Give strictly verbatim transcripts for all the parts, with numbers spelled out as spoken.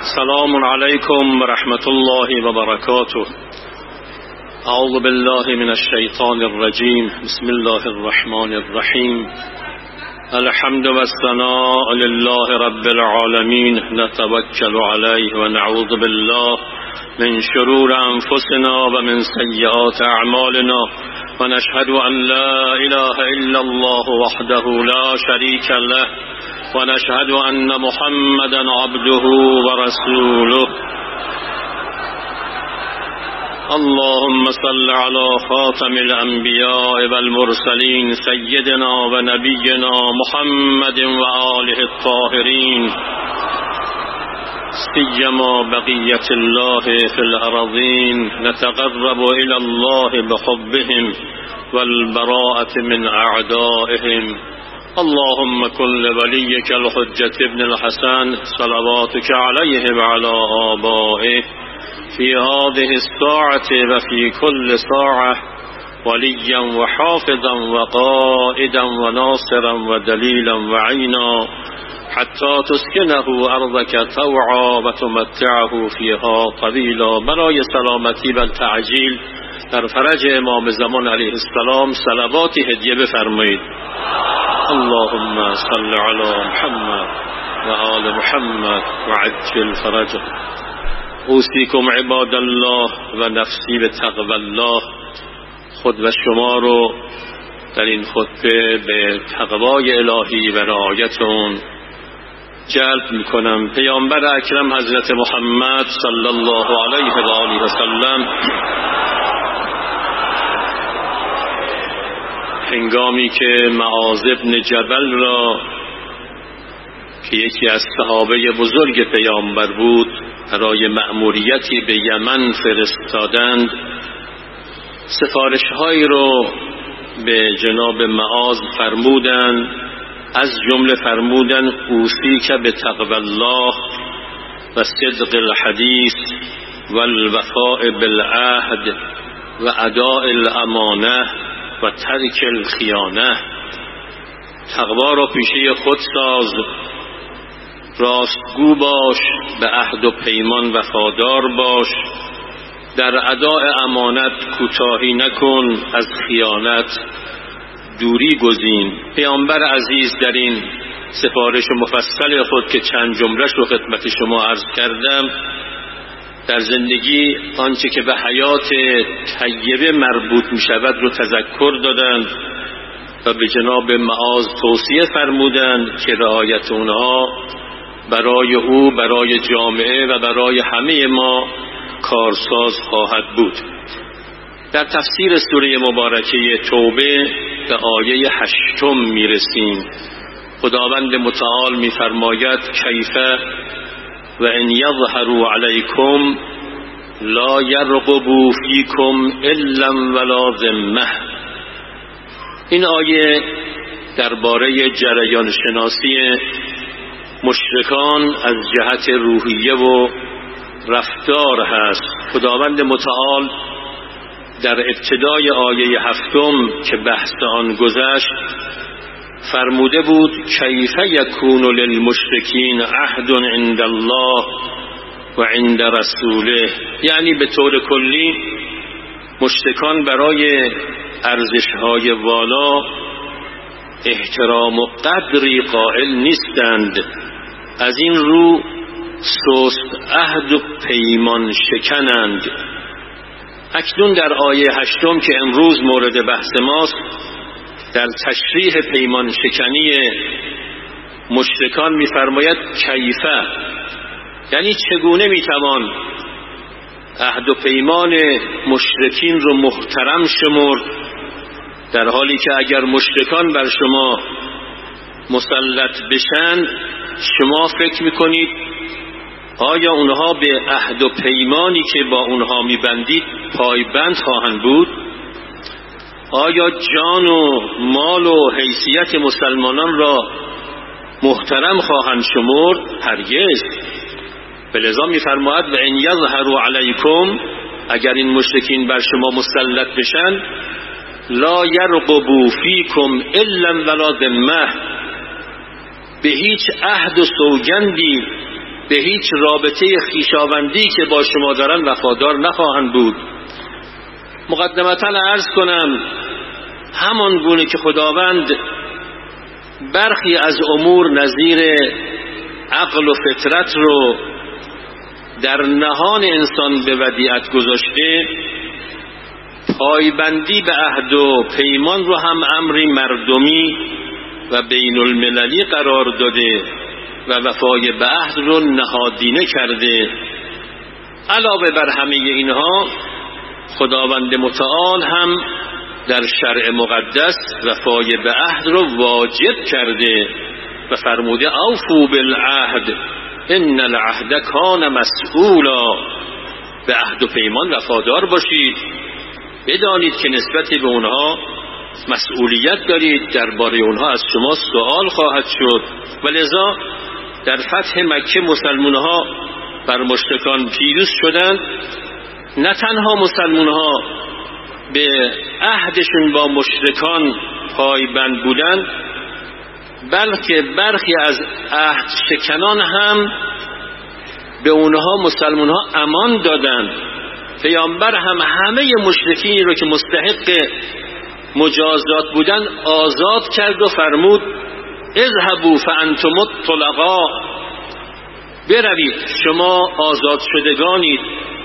السلام عليكم ورحمة الله وبركاته. أعوذ بالله من الشيطان الرجيم. بسم الله الرحمن الرحيم. الحمد والثناء لله رب العالمين، نتوكل عليه ونعوذ بالله من شرور أنفسنا ومن سيئات أعمالنا، ونشهد أن لا إله إلا الله وحده لا شريك له، ونشهد أن محمدا عبده ورسوله. اللهم صل على خاتم الأنبياء والمرسلين سيدنا ونبينا محمد وآله الطاهرين، سيما بقية الله في الأرضين. نتقرب إلى الله بحبهم والبراءة من أعدائهم. اللهم كن لوليك الحجة ابن الحسن صلواتك عليه وعلى آبائه في هذه الساعة وفي كل ساعة وليا وحافظا وقائدا وناصرا ودليلا وعينا، حتى تسكنه أرضك طوعا وتمتعه فيها طويلا. برای سلامتی و تعجیل در فرج امام زمان علیه السلام صلواتی هدیه بفرمایید. اللهم صل على محمد و آل محمد و عجل فرجه. اوصیکم عباد الله و نفسی به تقوی الله. خود و شما رو در این خطبه به تقوای الهی و رعایت اون جلب میکنم. پیامبر اکرم حضرت محمد صلی الله علیه و آله و سلم هنگامی که معاذ بن جبل را که یکی از صحابه بزرگ پیامبر بود برای مأموریتی به یمن فرستادند، سفارش‌هایی رو به جناب معاذ فرمودند. از جمله فرمودند اوصیک به تقوی الله و صدق الحدیث و الوفاء بالعهد و اداء الامانه و ترک الخیانه. تقوا را پیشه خود ساز، راستگو باش، به عهد و پیمان وفادار باش، در اداء امانت کوتاهی نکن، از خیانت دوری گزین. پیامبر عزیز در این سفارش مفصل خود که چند جمله‌اش رو خدمت شما عرض کردم، در زندگی آنچه که به حیات طیبه مربوط می شود رو تذکر دادند و به جناب معاذ توصیه فرمودند که رعایت اونها برای او، برای جامعه و برای همه ما کارساز خواهد بود. در تفسیر سوره مبارکه توبه به آیه هشتم می رسیم. خداوند متعال می فرماید کیفه و ان یظهروا علیکم لا یرقبوا فیکم الا ولا ذمه. این آیه درباره جریان شناسی مشرکان از جهت روحیه و رفتار هست. خداوند متعال در ابتدای آیه هفتم که بحث آن گذشت فرموده بود کیف یکون للمشرکین عهد عند الله و عند رسوله، یعنی به طور کلی مشرکان برای ارزش‌های والا احترام و قدری قائل نیستند، از این رو سست عهد و پیمان شکنند. اکنون در آیه هشتم که امروز مورد بحث ماست، در تشریح پیمان شکنی مشرکان می‌فرماید کیفه، یعنی چگونه میتوان عهد و پیمان مشرکین رو محترم شمرد، در حالی که اگر مشرکان بر شما مسلط بشن شما فکر میکنید آیا اونها به عهد و پیمانی که با اونها میبندید پایبند خواهند بود؟ آیا جان و مال و حیثیت مسلمانان را محترم خواهند شمرد؟ هرگز. بلذا میفرماید و ان یظهروا علیکم، اگر این مشرکین بر شما مسلط بشن، لا یرقبوا فیکم الا ولا ذمه، به هیچ عهد و سوگندی به هیچ رابطه خویشاوندی که با شما دارن وفادار نخواهند بود. مقدمتاً عرض کنم همان گونه که خداوند برخی از امور نظیر عقل و فطرت رو در نهان انسان به ودیعت گذاشته، پایبندی به عهد و پیمان رو هم امری مردمی و بین المللی قرار داده و وفای به عهد رو نهادینه کرده. علاوه بر همه اینها خداوند متعال هم در شرع مقدس وفای به عهد رو واجب کرده و فرموده اوفوا بالعهد ان العهد کان مسئولا، به عهد و پیمان وفادار باشید، بدانید که نسبت به اونها مسئولیت دارید، درباره اونها از شما سوال خواهد شد. ولذا در فتح مکه مسلمان‌ها بر مشرکان پیروز شدند. نه تنها مسلمان‌ها به عهدشون با مشرکان پایبند بودند، بلکه برخی از عهد شکنان هم به اونها مسلمان‌ها امان دادند. پیامبر هم همه مشرکین رو که مستحق مجازات بودند آزاد کرد و فرمود اذهبوا فانتم الطلقاء، بروید شما آزاد شدگانید.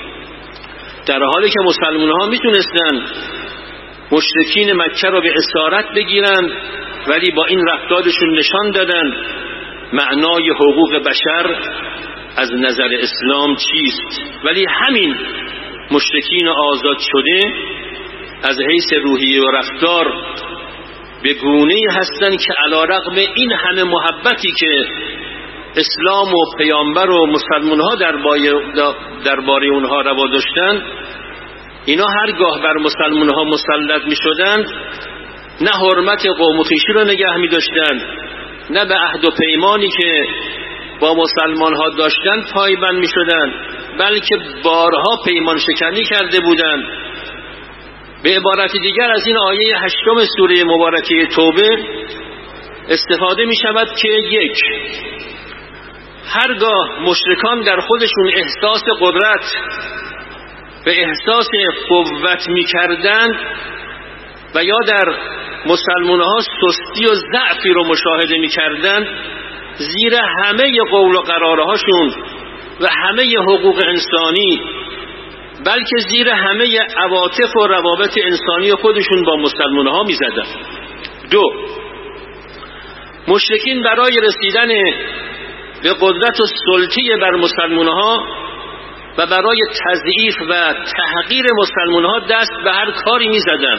در حالی که مسلمان‌ها میتونستند مشرکین مکه را به اسارت بگیرند، ولی با این رفتارشون نشان دادند معنای حقوق بشر از نظر اسلام چیست. ولی همین مشرکین آزاد شده از حیث روحیه و رفتار به گونه‌ای هستند که علی رغم این همه محبتی که اسلام و پیامبر و مسلمان‌ها درباره اونها روا داشتند، اینا هرگاه بر مسلمان‌ها مسلط می‌شدند نه حرمت قوم و خویشی را نگه می‌داشتند، نه به عهد و پیمانی که با مسلمان‌ها داشتند پایبند می‌شدند، بلکه بارها پیمان شکنی کرده بودند. به عبارت دیگر از این آیه هشتم سوره مبارکه توبه استفاده می‌شود که یک، هرگاه مشرکان در خودشون احساس قدرت و احساس قوت می‌کردند و یا در مسلمان‌ها سستی و ضعفی رو مشاهده می‌کردند، زیر همه قول و قرارهاشون و همه حقوق انسانی، بلکه زیر همه عواطف و روابط انسانی خودشون با مسلمان‌ها می‌زدند. دو، مشرکین برای رسیدن به قدرت و سلطه بر مسلمان‌ها و برای تضعیف و تحقیر مسلمان‌ها دست به هر کاری می‌زدند.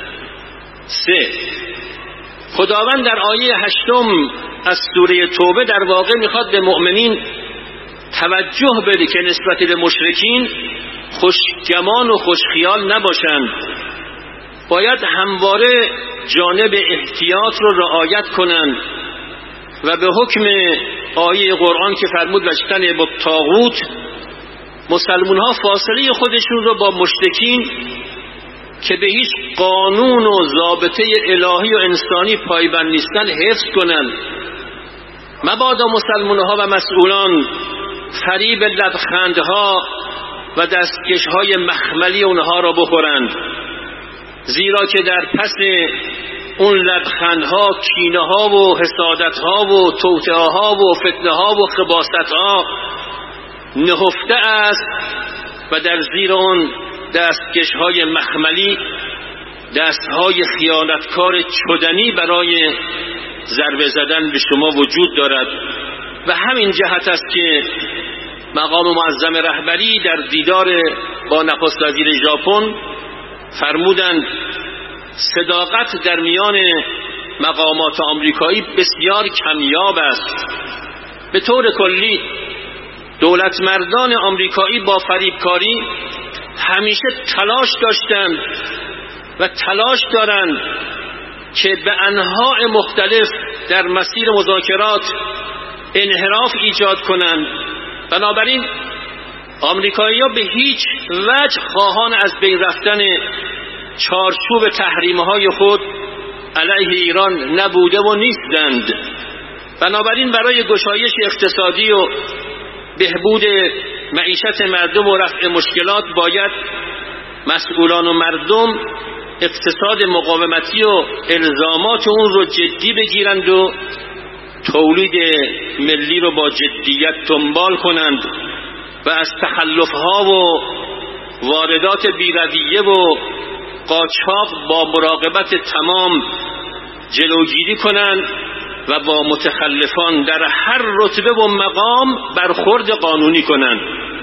سه، خداوند در آیه هشتم از سوره توبه در واقع میخواد به مؤمنین توجه بده که نسبت به مشرکین خوشگمان و خوشخیال نباشند، باید همواره جانب احتیاط رو رعایت کنند و به حکم آیه قرآن که فرمود واجتنبوا الطاغوت، مسلمان ها فاصله خودشون رو با مشرکین که به هیچ قانون و ضابطه الهی و انسانی پایبند نیستن حفظ کنند. مبادا مسلمان ها و مسئولان فریب لبخندها و دستکشهای مخملی اونها را بخورند، زیرا که در پس اون لبخندها کینه ها و حسادت ها و توطئه ها و فتنه ها و خباثت ها نهفته است و در زیر اون دستکشهای مخملی دستهای خیانتکار چدنی برای ضربه زدن به شما وجود دارد. و همین جهت است که مقام معظم رهبری در دیدار با نخست وزیر ژاپن فرمودند صداقت در میان مقامات آمریکایی بسیار کمیاب است. به طور کلی دولت مردان آمریکایی با فریبکاری همیشه تلاش داشتند و تلاش دارند که به انواع مختلف در مسیر مذاکرات انحراف ایجاد کنند. بنابراین آمریکایی‌ها به هیچ وجه خواهان از بین رفتن چارچوب تحریم‌های خود علیه ایران نبوده و نیستند. بنابراین برای گشایش اقتصادی و بهبود معیشت مردم و رفع مشکلات باید مسئولان و مردم اقتصاد مقاومتی و الزامات اون رو جدی بگیرند و تولید ملی رو با جدیت دنبال کنند و از تخلف‌ها و واردات بی‌رویه و قاچاق با مراقبت تمام جلوگیری کنند و با متخلفان در هر رتبه و مقام برخورد قانونی کنند.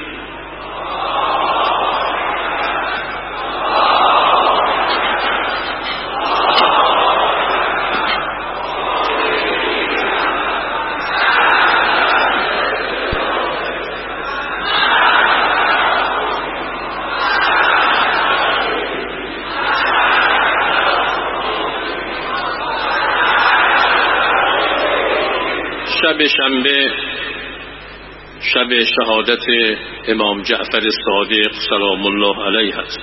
شب شنبه شب شهادت امام جعفر صادق سلام الله علیه است.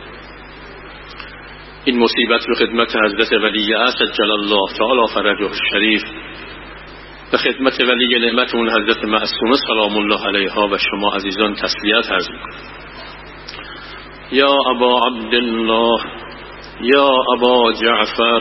این مصیبت به خدمت حضرت ولی عصر جل الله تعالی فرجه الشریف به خدمت ولی نعمتون حضرت معصومه سلام الله علیها و شما عزیزان تسلیت عرض می‌کنم. یا ابا عبدالله یا ابا جعفر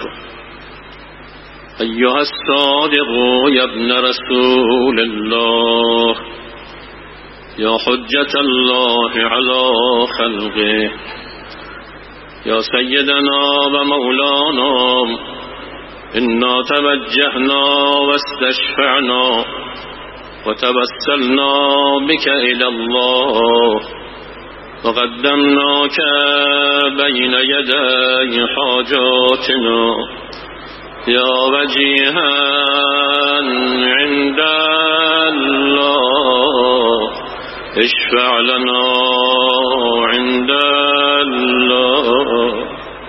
ایها الصادق یا ابن رسول الله یا حجة الله علی خلقه یا سیدنا و مولانا انا توجهنا و استشفعنا و توسلنا بك الى الله و قدمناك بین یدی حاجاتنا یا وجیها عند الله اشفع لنا عند الله.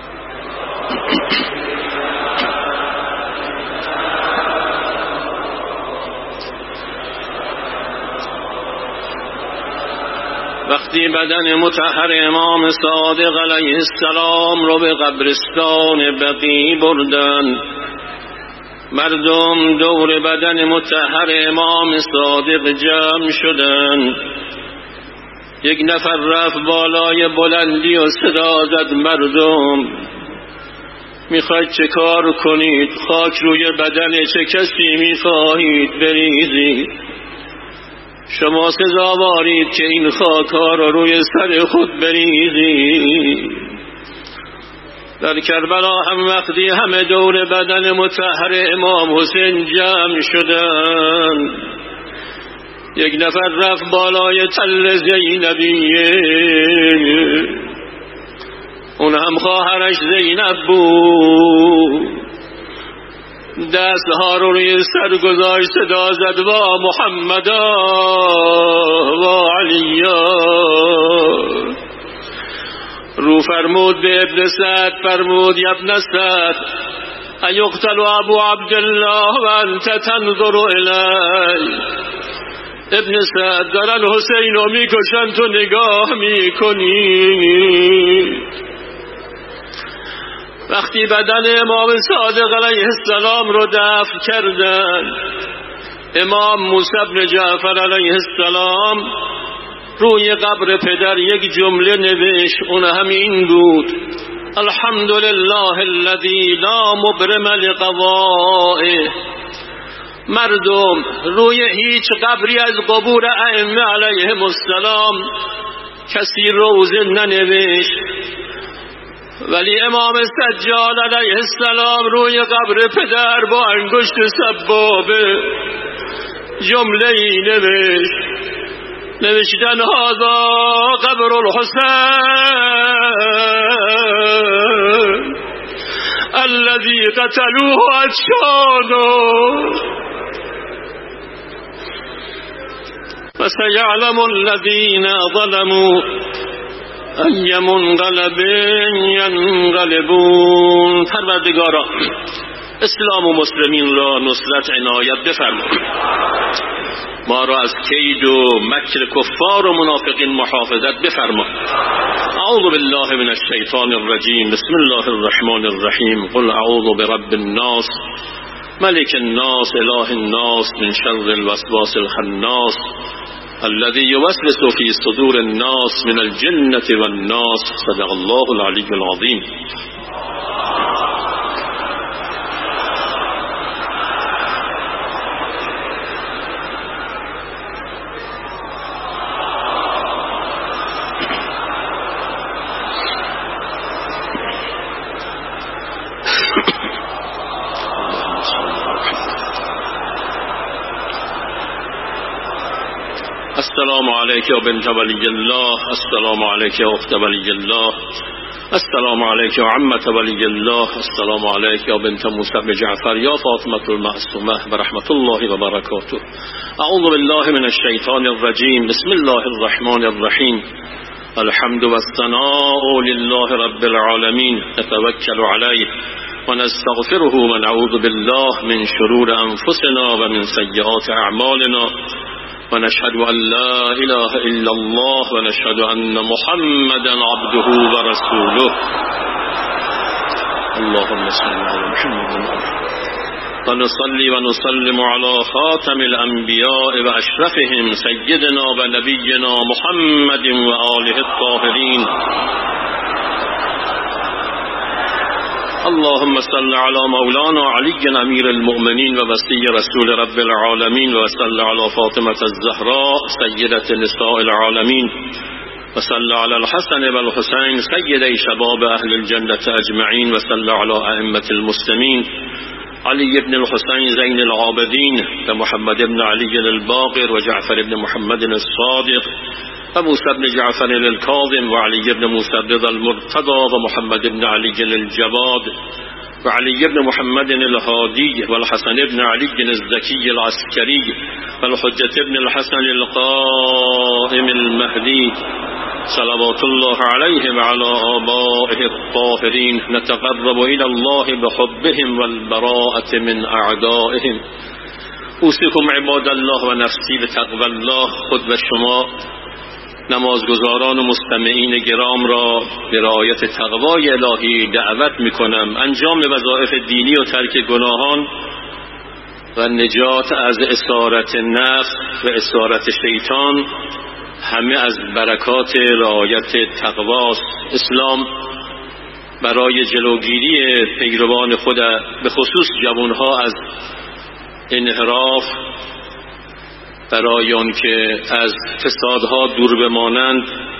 وقتی بدن مطهر امام صادق علیه السلام رو به قبرستان بقیع بردن، مردم دور بدن مطهر امام صادق جمع شدن. یک نفر رفت بالای بلندی و صدا زد مردم میخواید چه کار کنید؟ خاک روی بدن چه کسی میخواهید بریزید؟ شما سزاوارید که این خاک ها را روی سر خود بریزید. در کربلا هم وقتی همه دور بدن مطهر امام حسین جمع شدن، یک نفر رفت بالای تل زینبیه، اون هم خواهرش زینب بود، دستها رو روی سر گذاشت، صدا زد با محمدا و علیا. رو فرمود به ابن سعد، فرمود یا ابن سعد ایقتل ابو عبدالله و انت تنظر الی. ابن سعد دارن حسین رو میکشن تو نگاه میکنی. وقتی بدن امام صادق علیه السلام رو دفن کردن، امام موسی بن جعفر علیه السلام روی قبر پدر یک جمله نوشت، اون همین بود: الحمدلله الذی لا مبرم لقضائه. مردم روی هیچ قبری از قبور ائمه علیهم السلام کسی روزه ننوشت، ولی امام سجاد علیه السلام روی قبر پدر با انگشت سبابه جمله ای نوشت، نوشتن هذا قبر الحسین الذي قتلوه عطشانه فسيعلم الذين ظلموا أي منقلب ينقلبون. پروردگارا اسلام و مسلمین را نصرت عنایت بفرما، ما را از کید و مکر کفار و منافقین محافظت بفرما. اعوذ بالله من الشیطان الرجیم. بسم الله الرحمن الرحیم. قل اعوذ برب الناس ملك الناس اله الناس من شر الوسواس الخناس الذي يوسوس في صدور الناس من الجنة والناس. صدق الله العلي العظيم. السلام عليك يا بنت ولي الله، السلام عليك يا أخت ولي الله، السلام عليك يا عمة ولي الله، السلام عليك يا بنت موسى بن جعفر يا فاطمة المعصومة برحمة الله وبركاته. أعوذ بالله من الشيطان الرجيم. بسم الله الرحمن الرحيم. الحمد والثناء لله رب العالمين، نتوكل عليه ونستغفره ونعوذ بالله من شرور أنفسنا ومن سيئات أعمالنا، ونشهد أن لا إله إلا الله ونشهد أن محمدا عبده ورسوله. اللهم صل على محمد ونصلي ونسلم على خاتم الأنبياء وأشرفهم سيدنا ونبينا محمد وآله الطاهرين. اللهم صل على مولانا علي أمير المؤمنين ووصي رسول رب العالمين، وصل على فاطمة الزهراء سيدة نساء العالمين، وصل على الحسن والحسين سيدي شباب أهل الجنة أجمعين، وصل على أئمة المسلمين علي بن الحسين زين العابدين ومحمد بن علي الباقر وجعفر بن محمد الصادق وموسى بن جعفر الكاظم وعلي بن موسى رضا المرتضى ومحمد بن علي الجواد وعلي بن محمد الهادي والحسن بن علي الزكي العسكري والحجة بن الحسن القائم المهدي صلوات الله عليه وعلى آبائه الطاهرين. نتقرب إلى الله بحبهم والبراءة من أعدائهم. اوصیکم عباد الله و نفسی به تقوی الله. خود و شما نمازگزاران و مستمعین گرام را به رعایت تقوای الهی دعوت می‌کنم. انجام وظایف دینی و ترک گناهان و نجات از اسارت نفس و اسارت شیطان همه از برکات رعایت تقواست. اسلام برای جلوگیری پیروان خود به خصوص جوانها از انحراف، برای آن که از فسادها دور بمانند،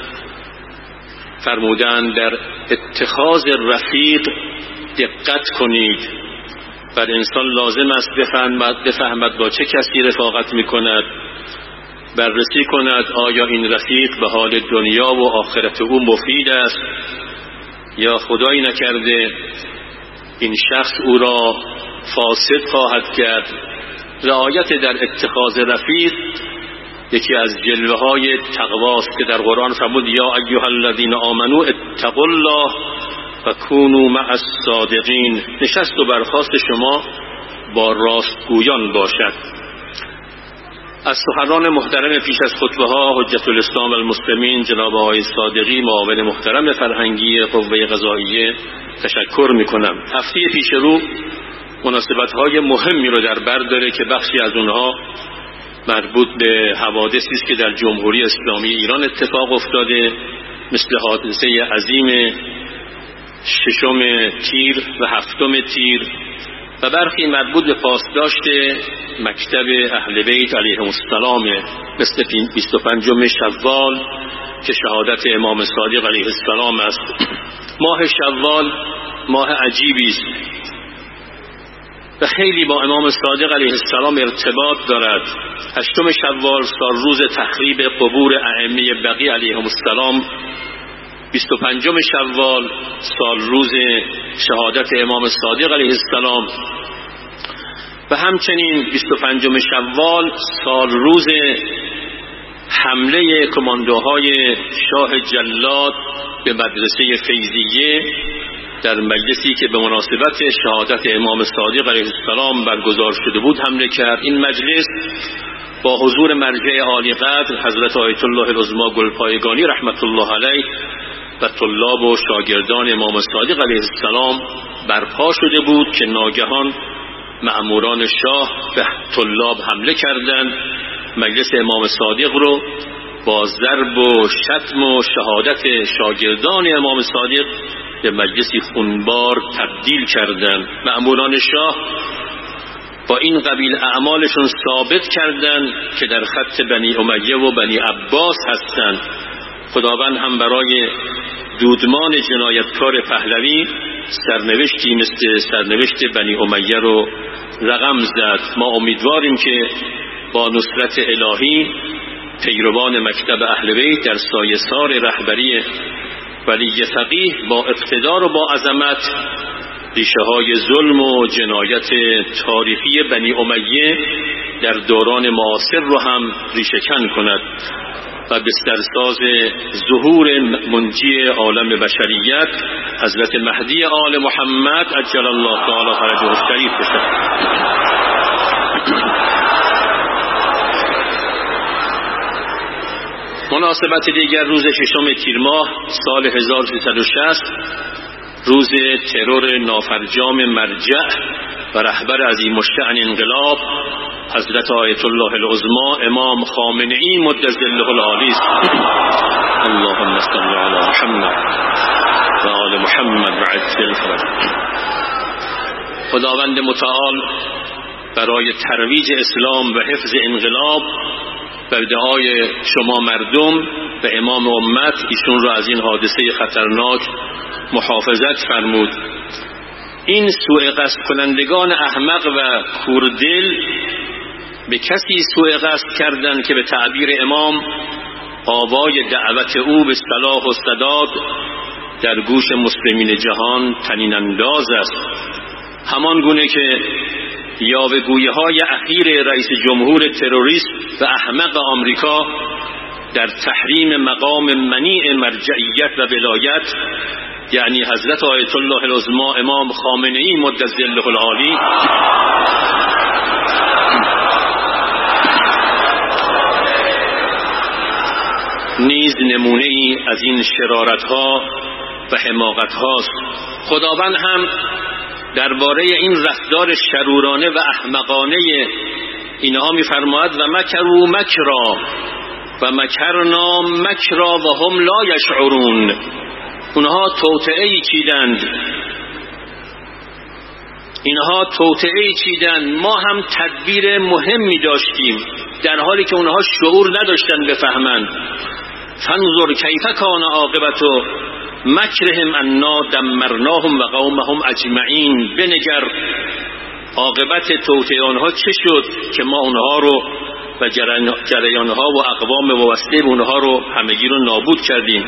فرمودند در اتخاذ رفیق دقت کنید. بر انسان لازم است بفهمد, بفهمد با چه کسی رفاقت می کند، بررسی کند آیا این رفیق به حال دنیا و آخرت او مفید است یا خدایی نکرده این شخص او را فاسد خواهد کرد. رعایت در اتخاذ رفیق یکی از جلوه های تقواست که در قرآن فرمود یا ایها الذین آمنوا اتقوا الله و کونوا مع الصادقین. نشست و برخاست شما با راستگویان باشد. از سخنران محترم پیش از خطبه ها حجت الاسلام المسلمین جناب آقای صادقی معاون محترم فرهنگی قوه قضاییه تشکر میکنم. هفته پیش رو مناسبت های مهمی رو در بر داره که بخشی از اونها مربوط به حوادثی است که در جمهوری اسلامی ایران اتفاق افتاده، مثل حادثه عظیم ششم تیر و هفتم تیر، و برخی مربوط به پاسداشت مکتب اهل بیت علیهم السلام، مثل بیست و پنجم شوال که شهادت امام صادق علیه السلام است. ماه شوال ماه عجیبی است و خیلی با امام صادق علیه السلام ارتباط دارد. هشتم شوال سال روز تخریب قبور ائمه بقیع علیهم السلام، بیست و پنجم شوال سال روز شهادت امام صادق علیه السلام، و همچنین بیست و پنجم شوال سال روز حمله کماندوهای شاه جلاد به مدرسه فیضیه در مجلسی که به مناسبت شهادت امام صادق علیه السلام برگزار شده بود حمله کرد. این مجلس با حضور مرجع عالی قدر حضرت آیت الله العظما گلپایگانی رحمت الله علیه و طلاب و شاگردان امام صادق علیه السلام برپا شده بود که ناگهان مأموران شاه به طلاب حمله کردند مجلس امام صادق رو با ضرب و شتم و شهادت شاگردان امام صادق به مجلسی خونبار تبدیل کردند. مأموران شاه با این قبیل اعمالشون ثابت کردند که در خط بنی امیه و بنی عباس هستند. خداوند هم برای دودمان جنایتکار پهلوی سرنوشتی مثل سرنوشت بنی امیه رو رقم زد. ما امیدواریم که با نصرت الهی پیروان مکتب اهل بیت در سایه‌سار رهبری ولی فقیه با اقتدار و با عظمت ریشه های ظلم و جنایت تاریخی بنی امیه در دوران معاصر رو هم ریشه کن کند و بسترساز ظهور منجی عالم بشریت حضرت مهدی آل محمد عجل الله تعالی فرجه الشریف بشد. مناسبت دیگر روز ششم تیر ماه سال هزار و سیصد و شصت روز ترور نافرجام مرجع و رهبر عظیم الشأن انقلاب حضرت آیت الله العظمی امام خامنه‌ای مد ظله العالی است. اللهم صل علی محمد و آل محمد و عجل فرجهم. خداوند متعال برای ترویج اسلام و حفظ انقلاب و دعای شما مردم و امام امت ایشون را از این حادثه خطرناک محافظت فرمود. این سوء قصد کنندگان احمق و کوردل به کسی سوء قصد کردند که به تعبیر امام آوای دعوت او به صلاح و سداد در گوش مسلمین جهان طنین انداز است. همان گونه که یاوه‌گویی های اخیر رئیس جمهور تروریست و احمق آمریکا در تحریم مقام منیع مرجعیت و ولایت یعنی حضرت آیت الله العظمی امام خامنه‌ای مد ظله العالی نیز نمونه ای از این شرارت ها و حماقت هاست. خداوند هم درباره این رفتار شرورانه و احمقانه اینها می‌فرماید و مکروا مکرا و مکرنا مکرا و هم لا یشعرون. اونها توطئه‌ای چیدند اینها توطئه‌ای چیدند ما هم تدبیر مهمی داشتیم در حالی که اونها شعور نداشتند بفهمند. فانظر کیف کان عاقبت مکرهم انا دمرناهم و قومهم اجمعین. بنگر عاقبت توطئه آنها چه شد که ما اونها رو و جریانها و اقوام وابسته به اونها رو همگی رو نابود کردیم.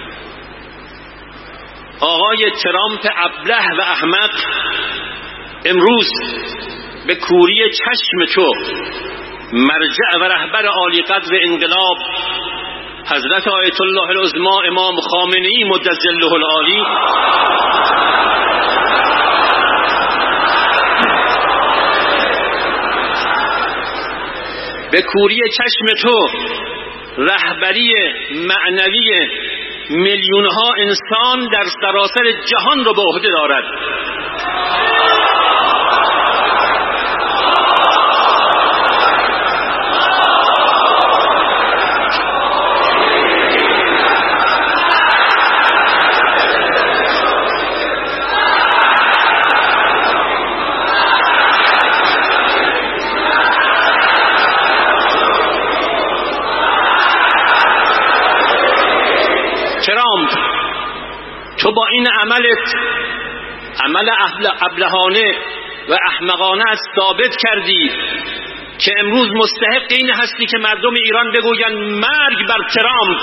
آقای ترامپ ابله و احمق امروز به کوری چشم تو مرجع و رهبر عالی قدر انقلاب حضرت آیت الله العظمی امام خامنه‌ای مد ظله العالی به کوری چشم تو رهبری معنوی میلیون ها انسان در سراسر جهان رو به عهده دارد. ترامپ تو با این عملت عمل ابلهانه و احمقانه ثابت کردی که امروز مستحق این هستی که مردم ایران بگویند مرگ بر ترامپ.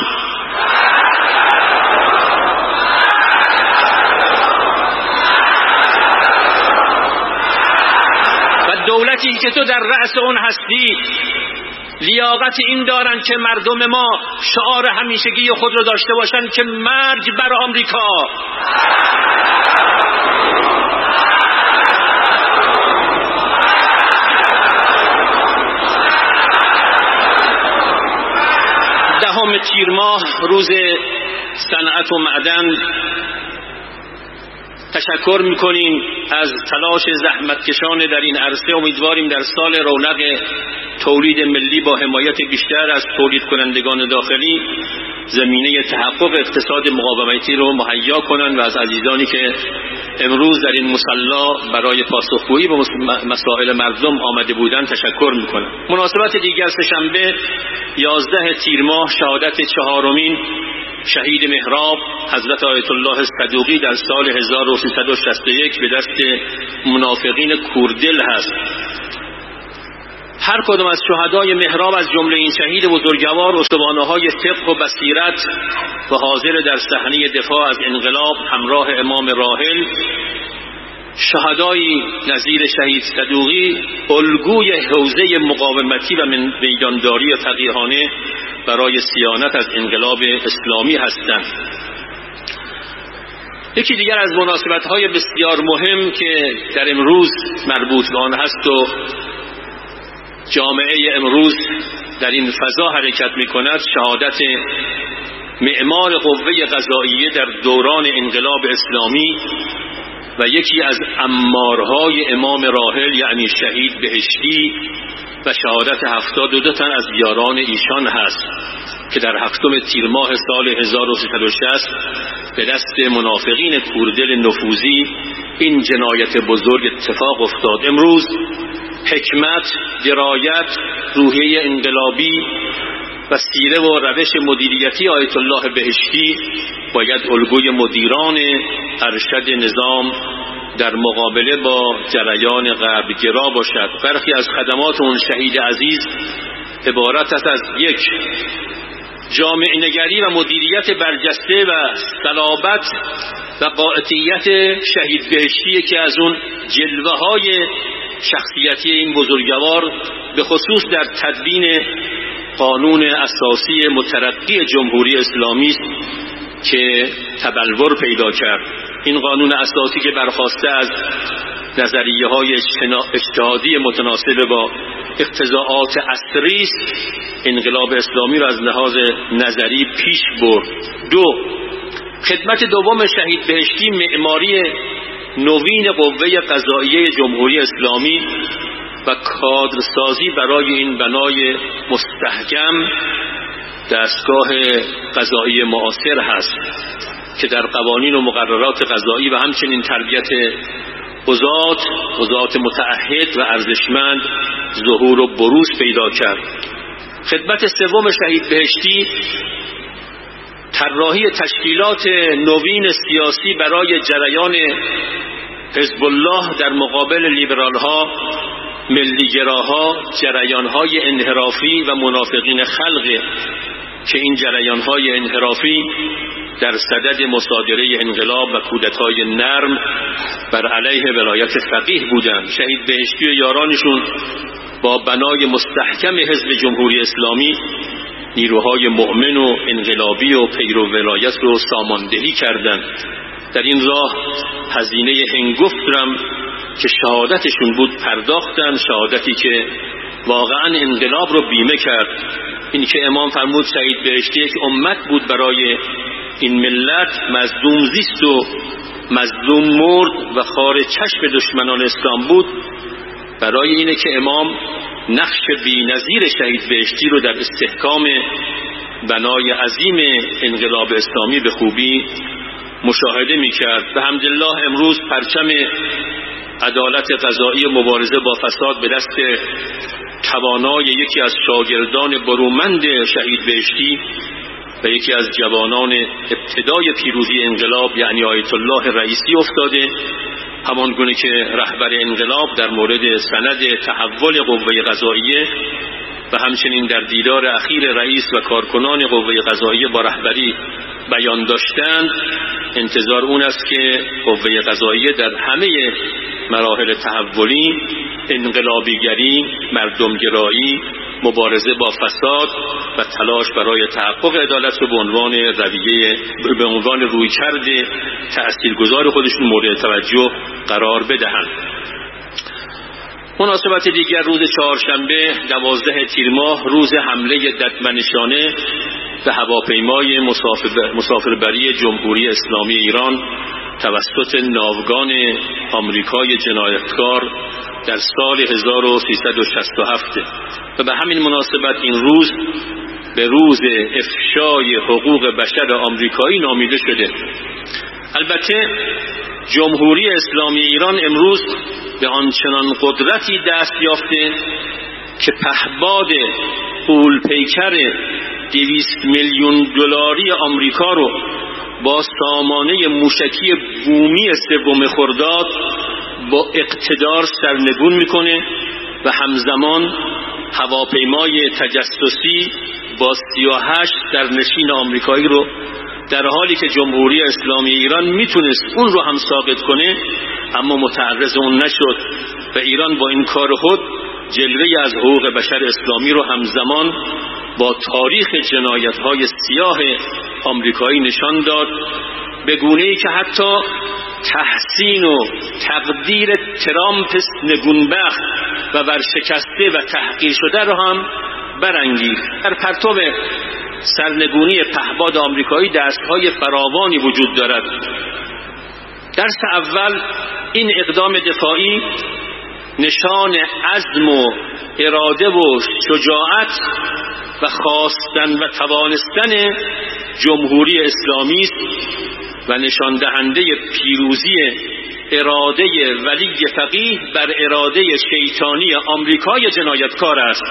و دولتی که تو در رأس اون هستی لیاقت این دارن که مردم ما شعار همیشگی خود رو داشته باشن که مرگ بر آمریکا. دهم تیر ماه روز صنعت و معدن تشکر میکنیم از تلاش زحمتکشان در این عرصه. امیدواریم در سال رونق تولید ملی با حمایت بیشتر از تولید کنندگان داخلی زمینه تحقق اقتصاد مقاومتی رو مهیا کنند و از عزیزانی که امروز در این مصلا برای پاسخگویی به مسائل مردم آمده بودند تشکر میکنم. مناسبت دیگر سه‌شنبه یازده تیر ماه شهادت چهارمین شهید مهراب حضرت آیت الله صدوقی در سال هزار و سیصد و شصت و یک به دست منافقین کوردل هست. هر کدام از شهدای مهراب از جمله این شهید بزرگوار استوانه‌های فقه و بصیرت و حاضر در صحنه دفاع از انقلاب همراه امام راحل، شهدای نظیر شهید صدوقی الگوی حوزه مقاومتی و میدانداری فقیهانه برای صیانت از انقلاب اسلامی هستند. یکی دیگر از مناسبت‌های بسیار مهم که در امروز مربوط به آن هست و جامعه امروز در این فضا حرکت می‌کند، شهادت معمار قوه قضائیه در دوران انقلاب اسلامی و یکی از عمارهای امام راحل یعنی شهید بهشتی و شهادت هفتاد و دو تن از یاران ایشان هست که در هفتم تیر ماه سال هزار و سیصد و شصت به دست منافقین کوردل نفوذی این جنایت بزرگ اتفاق افتاد. امروز حکمت، درایت، روحیه انقلابی و سیره و روش مدیریتی آیت الله بهشتی باید الگوی مدیران ارشد نظام در مقابله با جریان غربگرا باشد. برخی از خدمات اون شهید عزیز عبارت است از یک، جامعه نگری و مدیریت برجسته و صلابت و قاطعیت شهید بهشتی که از اون جلوه های شخصیتی این بزرگوار به خصوص در تدوین قانون اساسی مترقی جمهوری اسلامی است که تبلور پیدا کرد. این قانون اساسی که برخواسته از نظریه های اجتهادی متناسب با اقتضاعات عصری است، انقلاب اسلامی را از لحاظ نظری پیش برد. دو، خدمت دوم شهید بهشتی معماری نوین قوه قضائیه جمهوری اسلامی و کادرسازی برای این بنای مستحکم دستگاه قضایی معاصر هست که در قوانین و مقررات قضایی و همچنین تربیت قضات قضات متعهد و ارزشمند ظهور و بروز پیدا کرد. خدمت سوم شهید بهشتی طراحی تشکیلات نوین سیاسی برای جریان حزب الله در مقابل لیبرال ها، ملیگراها، جریان های انحرافی و منافقین خلق که این جریان های انحرافی در صدد مصادره انقلاب و کودتای نرم بر علیه ولایت فقیه بودند. شهید بهشتی و یارانشون با بنای مستحکم حزب جمهوری اسلامی نیروهای مؤمن و انقلابی و پیرو ولایت رو ساماندهی کردند. در این راه هزینه هنگفترم که شهادتشون بود پرداختن، شهادتی که واقعا انقلاب رو بیمه کرد. این که امام فرمود شهید بهشتی یک امت بود برای این ملت، مظلوم زیست و مظلوم مرد و خار چشم دشمنان اسلام بود. برای اینه که امام نقش بی‌نظیر شهید بهشتی رو در استحکام بنای عظیم انقلاب اسلامی به خوبی مشاهده می‌کرد. به حمدالله امروز پرچم عدالت قضایی مبارزه با فساد به دست توانای یکی از شاگردان برومند شهید بهشتی و یکی از جوانان ابتدای پیروزی انقلاب یعنی آیت الله رئیسی افتاده، همان گونه که رهبر انقلاب در مورد سند تحول قوه قضاییه و همچنین در دیدار اخیر رئیس و کارکنان قوه قضاییه با رهبری بیان داشتند. انتظار اون است که قوه قضاییه در همه مراحل تحولی، انقلابیگری، مردمگرایی، مبارزه با فساد و تلاش برای تحقق عدالت رو به عنوان رویه به عنوان رویکرد تأثیرگذار خودشون مورد توجه قرار بدهند. مناسبت دیگر روز چهارشنبه دوازده تیر ماه روز حمله ددمنشانه به هواپیمای مسافربری جمهوری اسلامی ایران توسط ناوگان آمریکای جنایتکار در سال هزار و سیصد و شصت و هفت و به همین مناسبت این روز به روز افشای حقوق بشر آمریکایی نامیده شده. البته جمهوری اسلامی ایران امروز به آنچنان قدرتی دست یافته که پهباد غول پیکر دویست میلیون دلاری آمریکا رو با سامانه موشکی بومی سوم خرداد با اقتدار سرنگون میکنه و همزمان هواپیمای تجسسی با سی و هشت سرنشین آمریکایی رو در حالی که جمهوری اسلامی ایران میتونست اون رو هم ثابت کنه اما متعرض اون نشد و ایران با این کار خود جلوه از حقوق بشر اسلامی رو همزمان با تاریخ جنایت‌های سیاه آمریکایی نشان داد، به گونه‌ای که حتی تحسین و تقدیر ترامپ نگونبخت و ورشکسته و تحقیر شده رو هم برانگیخت. در پرتو سرنگونی پهباد آمریکایی درس‌های فراوانی وجود دارد. درس اول، این اقدام دفاعی نشان عزم و اراده و شجاعت و خواستن و توانستن جمهوری اسلامی است و نشان دهنده پیروزی اراده ولی فقیه بر اراده شیطانی آمریکای جنایتکار است.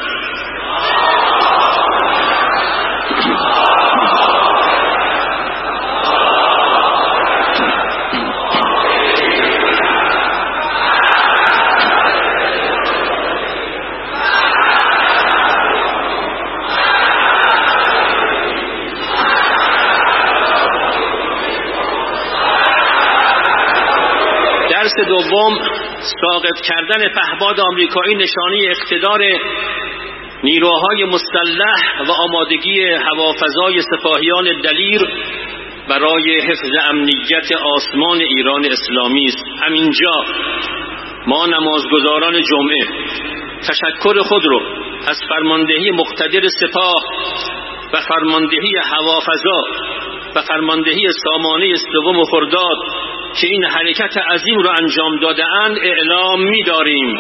درس دوم، ساقط کردن پهباد آمریکایی نشانی اقتدار نیروهای مسلح و آمادگی هوافضای سپاهیان دلیر برای حفظ امنیت آسمان ایران اسلامی است. همینجا ما نمازگزاران جمعه تشکر خود رو از فرماندهی مقتدر سپاه و فرماندهی هوافضا و فرماندهی سامانه سوم خرداد که این حرکت عظیم رو انجام داده اند اعلام می داریم.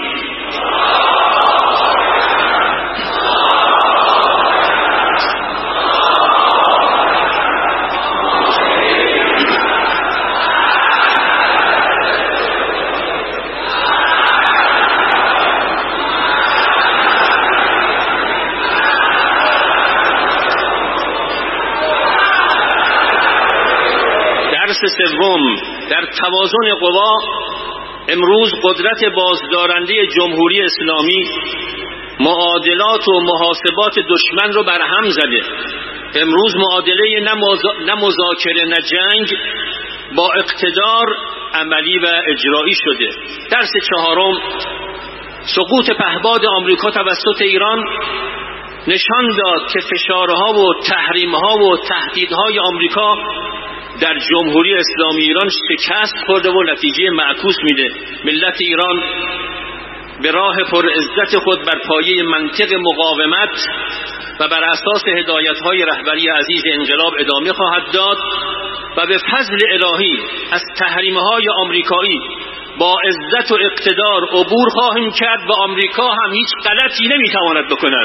درس سوم، در توازن قوا امروز قدرت بازدارنده جمهوری اسلامی معادلات و محاسبات دشمن رو برهم زده. امروز معادله نه مذاکره نه جنگ با اقتدار عملی و اجرایی شده. درس چهارم، سقوط پهباد آمریکا توسط ایران نشان داد که فشارها و تحریمها و تهدیدهای آمریکا در جمهوری اسلامی ایران شکست خورده و نتیجه معکوس میده. ملت ایران به راه پر عزت خود بر پایه منطق مقاومت و بر اساس هدایت‌های رهبری عزیز انقلاب ادامه خواهد داد و به فضل الهی از تحریم‌های آمریکایی با عزت و اقتدار عبور خواهیم کرد و آمریکا هم هیچ غلطی نمیتواند بکند.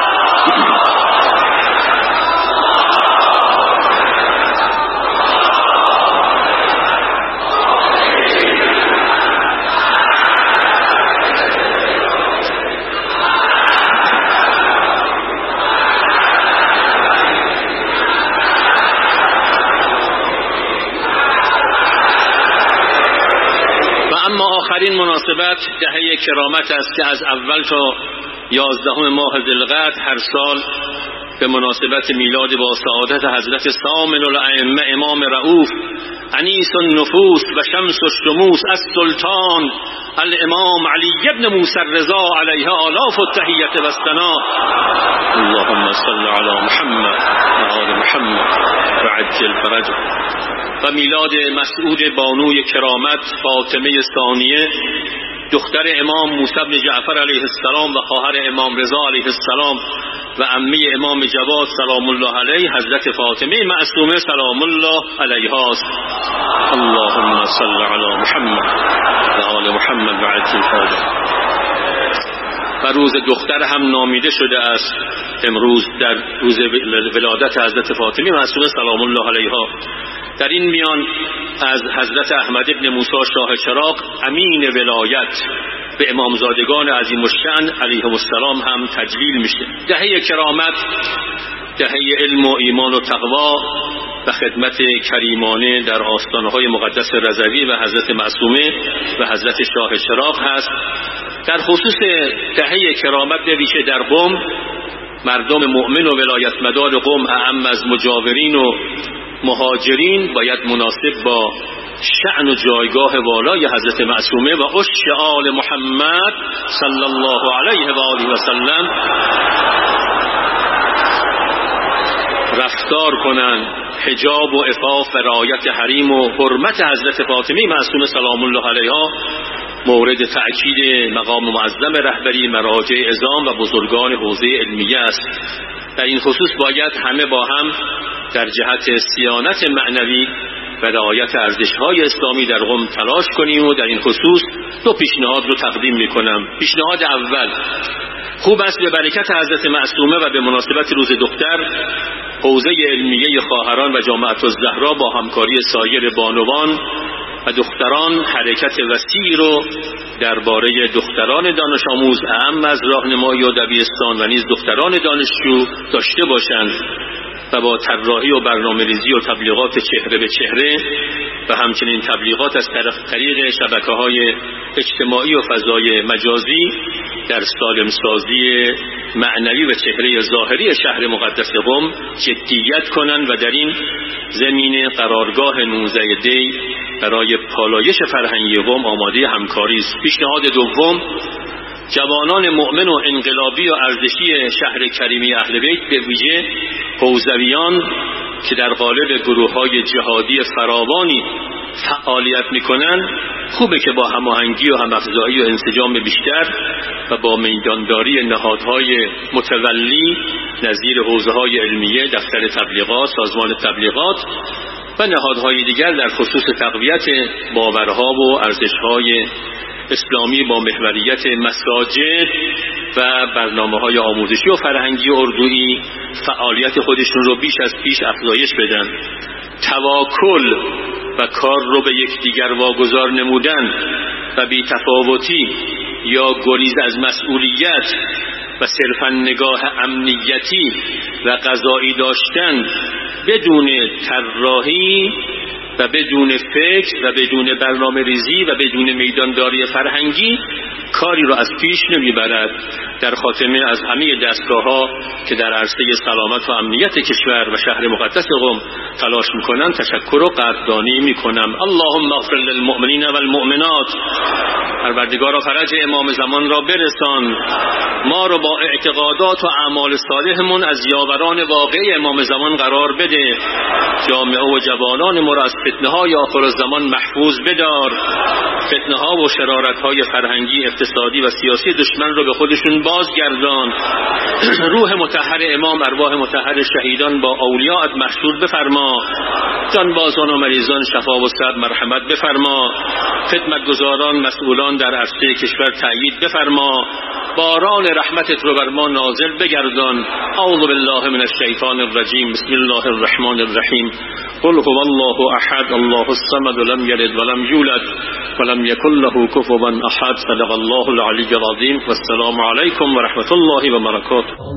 آخرین مناسبت دهه کرامت است که از اول تا یازدهم ماه ذوالقعد هر سال به مناسبت میلاد با سعادت حضرت سامن الائمه امام رؤوف انیس النفوس و شمس الشموس السلطان الامام علی ابن موسی الرضا علیه آلاف التحیت و الثنا. اللهم صل علی محمد و آل محمد و عجل فرجه. و میلاد مسعود بانوی کرامت فاطمه ثانیه دختر امام موسی بن جعفر علیه السلام و خواهر امام رضا علیه السلام و عمه امام جواد سلام الله علیه حضرت فاطمه معصومه سلام الله علیها است. اللهم صل علی محمد و آل محمد و عجل فرجهم. و روز دختر هم نامیده شده است امروز در روز ولادت حضرت فاطمه معصومه سلام الله علیها. در این میان از حضرت احمد ابن موسی شاه چراغ امین ولایت به امامزادگان عظیم الشأن علیهم السلام هم تجلیل میشه. دهه کرامت، دهه علم و ایمان و تقوا و خدمت کریمانه در آستانهای مقدس رضوی و حضرت معصومه و حضرت شاه چراغ هست. در خصوص دهه کرامت به ویژه در قم، مردم مؤمن و ولایت مدار قم اعم از مجاورین و مهاجرین باید مناسب با شأن و جایگاه والای حضرت معصومه و عشق آل محمد صلی الله علیه و آله و سلم رفتار کنند. حجاب و عفاف و رعایت حریم و حرمت حضرت فاطمه معصومه سلام الله علیها مورد تأکید مقام معظم رهبری مراجع عظام و بزرگان حوزه علمیه است. در این خصوص باید همه با هم در جهت صیانت معنوی و رعایت ارزش‌های اسلامی در قم تلاش کنیم و در این خصوص دو پیشنهاد رو تقدیم می‌کنم. پیشنهاد اول، خوب است به برکت حضرت معصومه و به مناسبت روز دختر حوزه علمیه خواهران و جامعة الزهرا با همکاری سایر بانوان و دختران حرکت وسیعی رو درباره دختران دانش آموز اعم از راهنمایی و دبیرستان و نیز دختران دانشجو داشته باشند و با طراحی و برنامه‌ریزی و تبلیغات چهره به چهره و همچنین تبلیغات از طرف طریق شبکه‌های اجتماعی و فضای مجازی در سالمسازی معنوی و چهره ظاهری شهر مقدس قم جدیت کنند و در این زمینه قرارگاه نوزده دی برای پالایش فرهنگی قم آماده همکاری است. پیشنهاد دوم، جوانان مؤمن و انقلابی و ارزشی شهر کریمی اهل بیت به ویژه حوزویان که در قالب گروه‌های جهادی فراوانی فعالیت می‌کنند، خوبه که با هماهنگی و هم‌افزایی و انسجام بیشتر و با میدانداری نهادهای متولی نظیر حوزه‌های علمیه، دفتر تبلیغات، سازمان تبلیغات و نهادهای دیگر در خصوص تقویت باورها و ارزش‌های اسلامی با محوریت مساجد و برنامه‌های آموزشی و فرهنگی و اردویی فعالیت خودشون رو بیش از پیش افزایش بدن. تواکل و کار رو به یکدیگر واگذار نمودن و بی‌تفاوتی یا گریز از مسئولیت و صرفاً نگاه امنیتی و قضایی داشتن بدون طراحی و بدون فکر و بدون برنامه ریزی و بدون میدانداری فرهنگی کاری را از پیش نمیبرد. در خاتمه از همه دستگاه‌ها که در عرصه سلامت و امنیت کشور و شهر مقدس قم تلاش میکنند تشکر و قدردانی میکنم. اللهم اغفر للمؤمنین و المؤمنات. پروردگارا فرج امام زمان را برسان، ما رو با اعتقادات و اعمال صالحمون از یاوران واقعی امام زمان قرار بده. جامعه و جوانان ما را از فتنه‌های آخرالزمان محفوظ بدار. فتنه‌ها و شرارت‌های فرهنگی، اقتصادی و سیاسی دشمن رو به خودشون بازگردان. روح مطهر امام، ارواح مطهر شهیدان با اولیاءت محشور بفرما. جانبازان و مریضان شفا و صحت مرحمت بفرما. خدمتگزاران مسئولان در عرصه کشور تأیید بفرما. باران رحمتت رو بر ما نازل بگردان. اعوذ بالله من الشیطان الرجیم. بسم الله الرحمن الرحیم. قل هو الله احد الله الصمد لم یلد ولم یولد ولم یکن له کفوا احد. صدق الله العلی العظیم. والسلام علیکم و رحمت الله و برکاته.